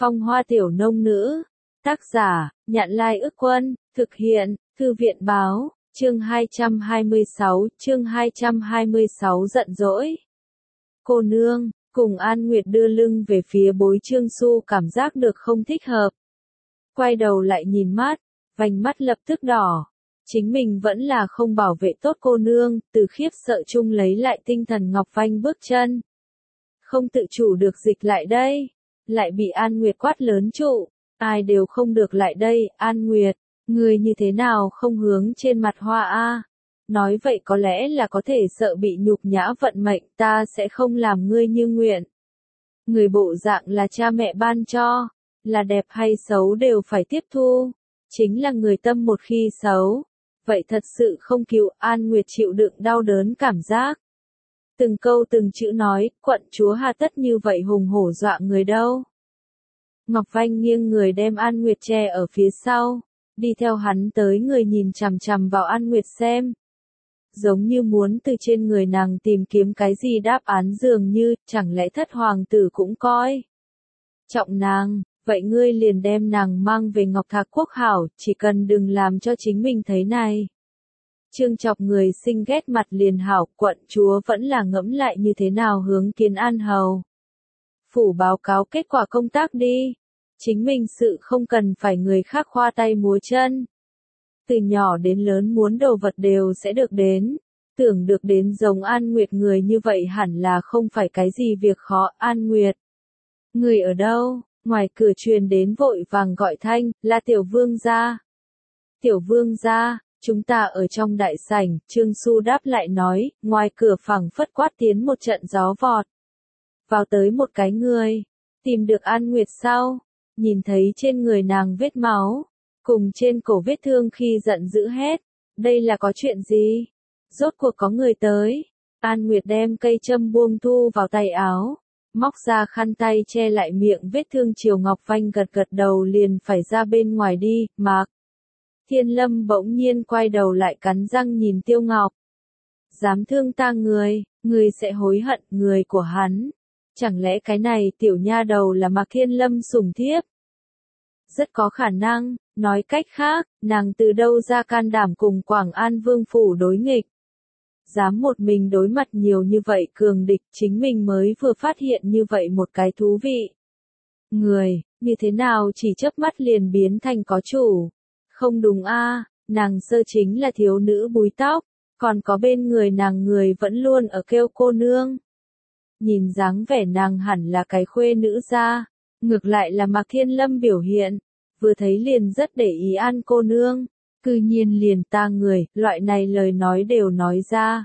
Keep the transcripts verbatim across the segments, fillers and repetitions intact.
Phong hoa tiểu nông nữ. Tác giả, Nhạn Lai Ức Quân, thực hiện, Thư viện báo, chương hai trăm hai mươi sáu, chương hai trăm hai mươi sáu giận dỗi. Cô nương, cùng An Nguyệt đưa lưng về phía Bối Trương Xu cảm giác được không thích hợp. Quay đầu lại nhìn mắt, vành mắt lập tức đỏ. Chính mình vẫn là không bảo vệ tốt cô nương, từ khiếp sợ chung lấy lại tinh thần Ngọc Vanh bước chân. Không tự chủ được dịch lại đây, lại bị An Nguyệt quát lớn trụ, ai đều không được lại đây, An Nguyệt, người như thế nào không hướng trên mặt hoa a? Nói vậy có lẽ là có thể sợ bị nhục nhã vận mệnh, ta sẽ không làm ngươi như nguyện. Người bộ dạng là cha mẹ ban cho, là đẹp hay xấu đều phải tiếp thu, chính là người tâm một khi xấu, vậy thật sự không cứu. An Nguyệt chịu đựng đau đớn cảm giác. Từng câu từng chữ nói, quận chúa hà tất như vậy hùng hổ dọa người đâu. Ngọc Vanh nghiêng người đem An Nguyệt che ở phía sau, đi theo hắn tới người nhìn chằm chằm vào An Nguyệt xem. Giống như muốn từ trên người nàng tìm kiếm cái gì đáp án, dường như, chẳng lẽ thất hoàng tử cũng coi trọng nàng, vậy ngươi liền đem nàng mang về Ngọc Thạc Quốc hảo, chỉ cần đừng làm cho chính mình thấy này. Trương chọc người sinh ghét mặt liền hảo, quận chúa vẫn là ngẫm lại như thế nào hướng Kiến An hầu. Phủ báo cáo kết quả công tác đi, chính mình sự không cần phải người khác khoa tay múa chân. Từ nhỏ đến lớn muốn đồ vật đều sẽ được đến, tưởng được đến giống An Nguyệt người như vậy hẳn là không phải cái gì việc khó. An Nguyệt, người ở đâu? Ngoài cửa truyền đến vội vàng gọi thanh, là tiểu vương gia. Tiểu vương gia, chúng ta ở trong đại sảnh, Trương Xu đáp lại nói, ngoài cửa phẳng phất quát tiến một trận gió vọt. Vào tới một cái người, tìm được An Nguyệt sau, nhìn thấy trên người nàng vết máu, cùng trên cổ vết thương khi giận dữ hét, đây là có chuyện gì? Rốt cuộc có người tới. An Nguyệt đem cây châm buông thu vào tay áo, móc ra khăn tay che lại miệng vết thương. Triều Ngọc Vanh gật gật đầu liền phải ra bên ngoài đi. Mạc Thiên Lâm bỗng nhiên quay đầu lại cắn răng nhìn Tiêu Ngọc. Dám thương ta người, người sẽ hối hận. Người của hắn, chẳng lẽ cái này tiểu nha đầu là Mạc Thiên Lâm sủng thiếp? Rất có khả năng, nói cách khác, nàng từ đâu ra can đảm cùng Quảng An Vương phủ đối nghịch. Dám một mình đối mặt nhiều như vậy cường địch, chính mình mới vừa phát hiện như vậy một cái thú vị. Người, như thế nào chỉ chớp mắt liền biến thành có chủ? Không đúng a, nàng sơ chính là thiếu nữ búi tóc, còn có bên người nàng người vẫn luôn ở kêu cô nương. Nhìn dáng vẻ nàng hẳn là cái khuê nữ gia, ngược lại là Mạc Thiên Lâm biểu hiện, vừa thấy liền rất để ý An cô nương, cư nhiên liền ta người, loại này lời nói đều nói ra.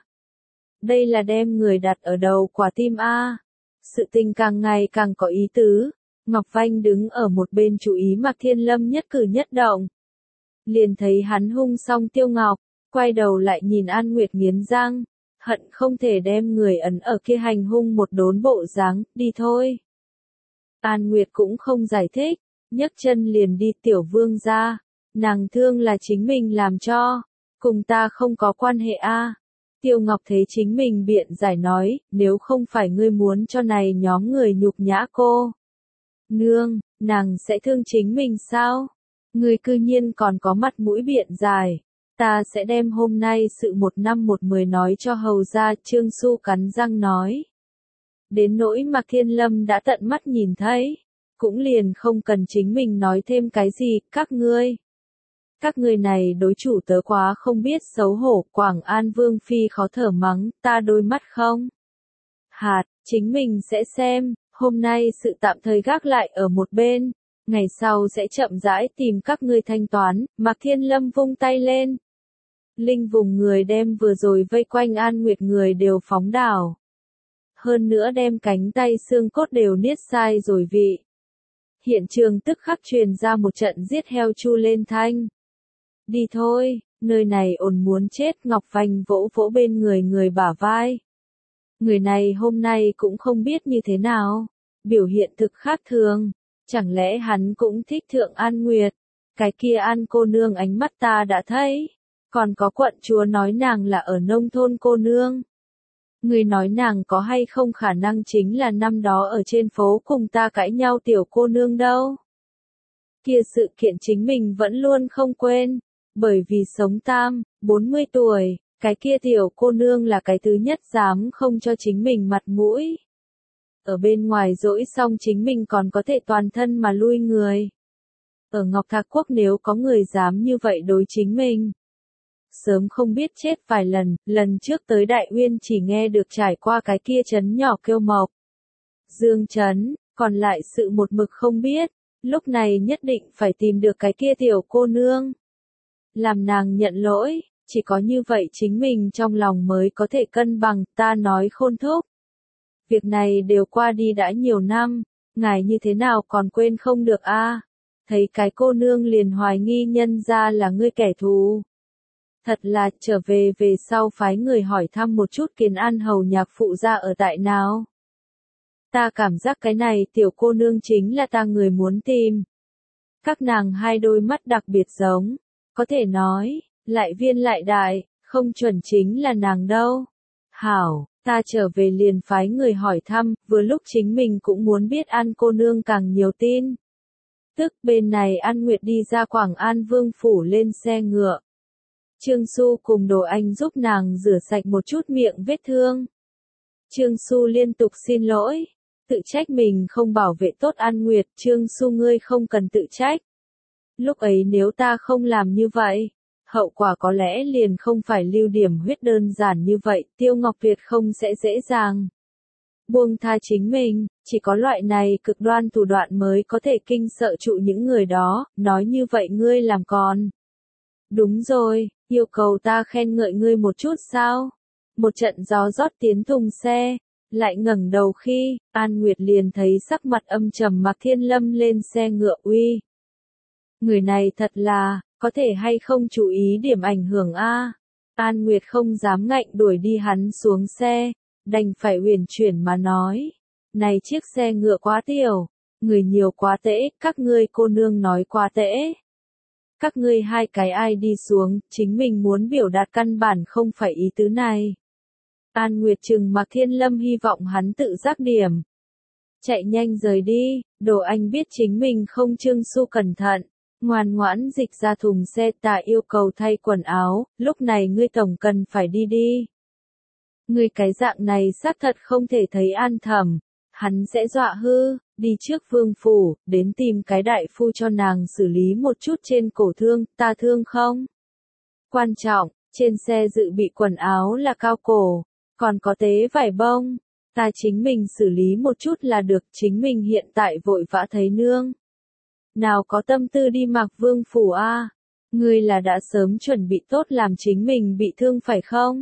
Đây là đem người đặt ở đầu quả tim a. Sự tình càng ngày càng có ý tứ. Ngọc Vanh đứng ở một bên chú ý Mạc Thiên Lâm nhất cử nhất động. Liền thấy hắn hung xong Tiêu Ngọc, quay đầu lại nhìn An Nguyệt nghiến răng, hận không thể đem người ấn ở kia hành hung một đốn bộ dáng, đi thôi. An Nguyệt cũng không giải thích, nhấc chân liền đi. Tiểu vương gia, nàng thương là chính mình làm cho, cùng ta không có quan hệ a. Tiêu Ngọc thấy chính mình biện giải nói, nếu không phải ngươi muốn cho này nhóm người nhục nhã cô nương, nàng sẽ thương chính mình sao? Ngươi cư nhiên còn có mặt mũi biện giải, ta sẽ đem hôm nay sự một năm một mười nói cho hầu ra. Trương Xu cắn răng nói. Đến nỗi Mạc Thiên Lâm đã tận mắt nhìn thấy, cũng liền không cần chính mình nói thêm cái gì. Các ngươi, các ngươi này đối chủ tớ quá không biết xấu hổ. Quảng An Vương phi khó thở mắng, ta đôi mắt không hạt, chính mình sẽ xem, hôm nay sự tạm thời gác lại ở một bên, ngày sau sẽ chậm rãi tìm các ngươi thanh toán. Mạc Thiên Lâm vung tay lên, linh vùng người đem vừa rồi vây quanh An Nguyệt người đều phóng đảo. Hơn nữa đem cánh tay xương cốt đều niết sai rồi vị. Hiện trường tức khắc truyền ra một trận giết heo chu lên thanh. Đi thôi, nơi này ồn muốn chết. Ngọc Vanh vỗ vỗ bên người người bả vai. Người này hôm nay cũng không biết như thế nào, biểu hiện thực khác thường, chẳng lẽ hắn cũng thích thượng An Nguyệt? Cái kia An cô nương ánh mắt ta đã thấy, còn có quận chúa nói nàng là ở nông thôn cô nương. Ngươi nói nàng có hay không khả năng chính là năm đó ở trên phố cùng ta cãi nhau tiểu cô nương đâu. Kia sự kiện chính mình vẫn luôn không quên, bởi vì sống tam, bốn mươi tuổi, cái kia tiểu cô nương là cái thứ nhất dám không cho chính mình mặt mũi. Ở bên ngoài dỗi xong chính mình còn có thể toàn thân mà lui người. Ở Ngọc Thạc Quốc nếu có người dám như vậy đối chính mình, sớm không biết chết vài lần, lần trước tới Đại Uyên chỉ nghe được trải qua cái kia trấn nhỏ kêu Mộc Dương trấn, còn lại sự một mực không biết, lúc này nhất định phải tìm được cái kia tiểu cô nương. Làm nàng nhận lỗi, chỉ có như vậy chính mình trong lòng mới có thể cân bằng, ta nói Khôn thúc. Việc này đều qua đi đã nhiều năm, ngài như thế nào còn quên không được a? À? Thấy cái cô nương liền hoài nghi nhân ra là ngươi kẻ thù. Thật là, trở về về sau phái người hỏi thăm một chút Kiền An hầu nhạc phụ ra ở tại nào. Ta cảm giác cái này tiểu cô nương chính là ta người muốn tìm. Các nàng hai đôi mắt đặc biệt giống, có thể nói, lại viên lại đại, không chuẩn chính là nàng đâu. Hảo, ta trở về liền phái người hỏi thăm, vừa lúc chính mình cũng muốn biết An cô nương càng nhiều tin. Tức bên này An Nguyệt đi ra Quảng An Vương phủ lên xe ngựa. Trương Xu cùng Đồ Anh giúp nàng rửa sạch một chút miệng vết thương. Trương Xu liên tục xin lỗi, tự trách mình không bảo vệ tốt An Nguyệt. Trương Xu ngươi không cần tự trách. Lúc ấy nếu ta không làm như vậy, hậu quả có lẽ liền không phải lưu điểm huyết đơn giản như vậy. Tiêu Ngọc Việt không sẽ dễ dàng buông tha chính mình, chỉ có loại này cực đoan thủ đoạn mới có thể kinh sợ trụ những người đó. Nói như vậy ngươi làm còn. Đúng rồi, yêu cầu ta khen ngợi ngươi một chút sao? Một trận gió rót tiến thùng xe, lại ngẩng đầu khi, An Nguyệt liền thấy sắc mặt âm trầm Mạc Thiên Lâm lên xe ngựa. Uy, người này thật là, có thể hay không chú ý điểm ảnh hưởng a? An Nguyệt không dám ngạnh đuổi đi hắn xuống xe, đành phải huyền chuyển mà nói, này chiếc xe ngựa quá tiểu, người nhiều quá tễ, các ngươi cô nương nói quá tễ. Các ngươi hai cái ai đi xuống, chính mình muốn biểu đạt căn bản không phải ý tứ này. An Nguyệt trừng Mạc Thiên Lâm hy vọng hắn tự giác điểm. Chạy nhanh rời đi, Đồ Anh biết chính mình không Trương Xu cẩn thận, ngoan ngoãn dịch ra thùng xe. Ta yêu cầu thay quần áo, lúc này ngươi tổng cần phải đi đi. Ngươi cái dạng này xác thật không thể thấy An Thẩm, hắn sẽ dọa hư. Đi trước vương phủ, đến tìm cái đại phu cho nàng xử lý một chút trên cổ thương. Ta thương không? Quan trọng, trên xe dự bị quần áo là cao cổ, còn có tế vải bông. Ta chính mình xử lý một chút là được, chính mình hiện tại vội vã thấy nương. Nào có tâm tư đi mặc vương phủ a? À? Ngươi là đã sớm chuẩn bị tốt làm chính mình bị thương phải không?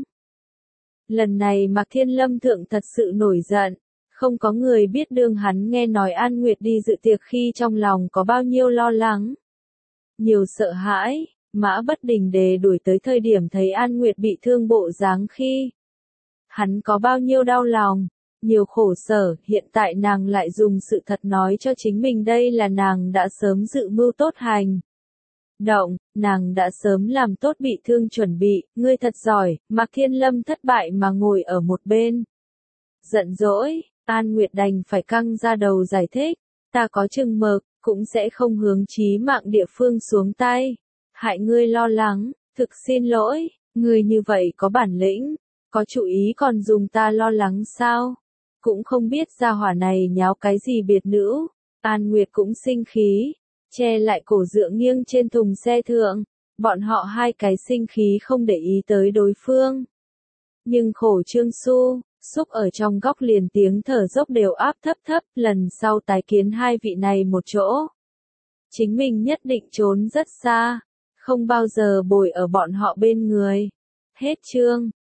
Lần này Mạc Thiên Lâm thượng thật sự nổi giận. Không có người biết đương hắn nghe nói An Nguyệt đi dự tiệc khi trong lòng có bao nhiêu lo lắng. Nhiều sợ hãi, Mã Bất Đình Đề đuổi tới thời điểm thấy An Nguyệt bị thương bộ dáng khi. Hắn có bao nhiêu đau lòng, nhiều khổ sở, hiện tại nàng lại dùng sự thật nói cho chính mình đây là nàng đã sớm dự mưu tốt hành. Động, nàng đã sớm làm tốt bị thương chuẩn bị, ngươi thật giỏi. Mạc Thiên Lâm thất bại mà ngồi ở một bên. Giận dỗi. An Nguyệt đành phải căng ra đầu giải thích, ta có chừng mực, cũng sẽ không hướng chí mạng địa phương xuống tay, hại ngươi lo lắng, thực xin lỗi, ngươi như vậy có bản lĩnh, có chủ ý còn dùng ta lo lắng sao? Cũng không biết gia hỏa này nháo cái gì biệt nữ. An Nguyệt cũng sinh khí, che lại cổ dựa nghiêng trên thùng xe thượng, bọn họ hai cái sinh khí không để ý tới đối phương. Nhưng khổ Trương Xu, xúc ở trong góc liền tiếng thở dốc đều áp thấp thấp, lần sau tái kiến hai vị này một chỗ. Chính mình nhất định trốn rất xa, không bao giờ bồi ở bọn họ bên người. Hết chương.